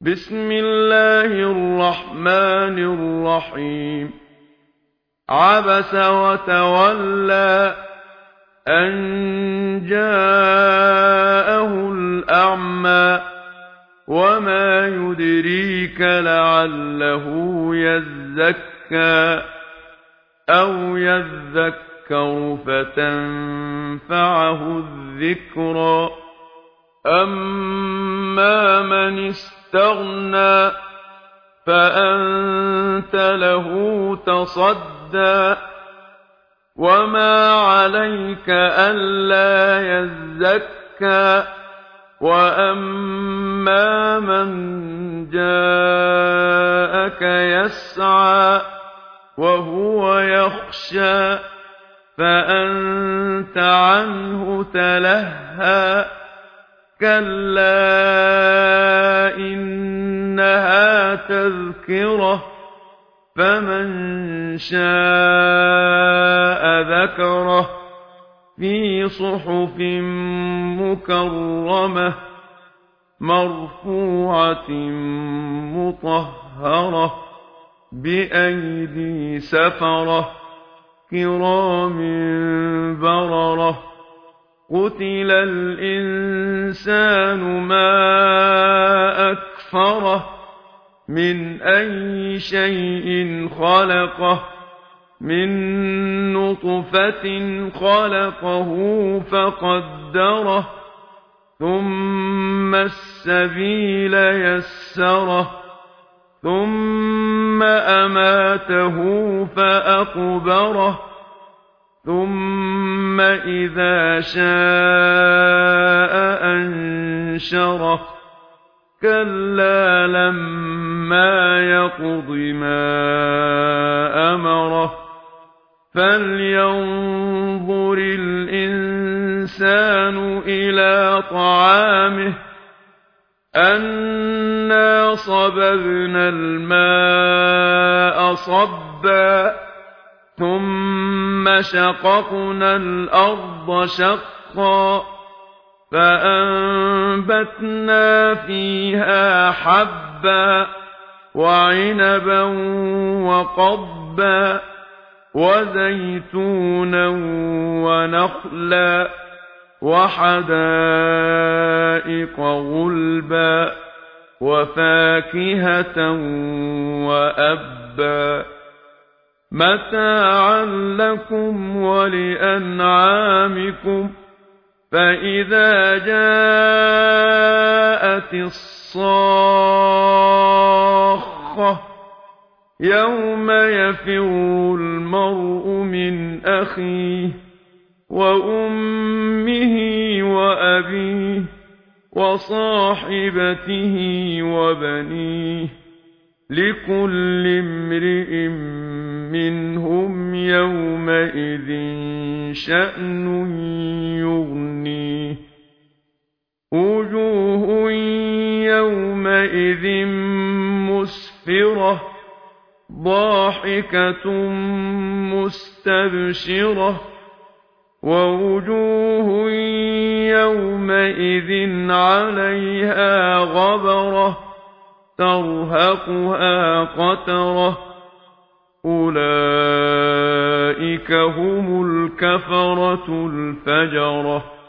بسم الله الرحمن الرحيم. عبس وتولى أن جاءه الأعمى وما يدريك لعله يزكى أو يذكر فتنفعه الذكرى. أما من استغنى فأنت له تصدى وما عليك ألا يزكى. وأما من جاءك يسعى وهو يخشى فأنت عنه تلهى. كلا إنها تذكرة فمن شاء ذكره في صحف مكرمة مرفوعة مطهرة بأيدي سفرة كرام بررة. قتل الإنسان ما أكفره من أي شيء خلقه من نطفة خلقه فقدره ثم السبيل يسره ثم أماته فأقبره ثم إذا شاء أنشره. كلا لما يقض ما أمره. فلينظر الإنسان إلى طعامه أنا صببنا الماء صبا ثم شققنا الأرض شقا فأنبتنا فيها حبا وعنبا وقضبا وزيتونا ونخلا وحدائق غلبا وفاكهة وأبا متاعا لكم ولأنعامكم. فإذا جاءت الصاخة يوم يفر المرء من أخيه وأمه وأبيه وصاحبته وبنيه لكل امرئ منهم يومئذ شأن يغنيه. وجوه يومئذ مسفرة ضاحكة مستبشرة ووجوه يومئذ عليها غبرة ترهقها قترة. أولئك هم الكفرة الفجرة.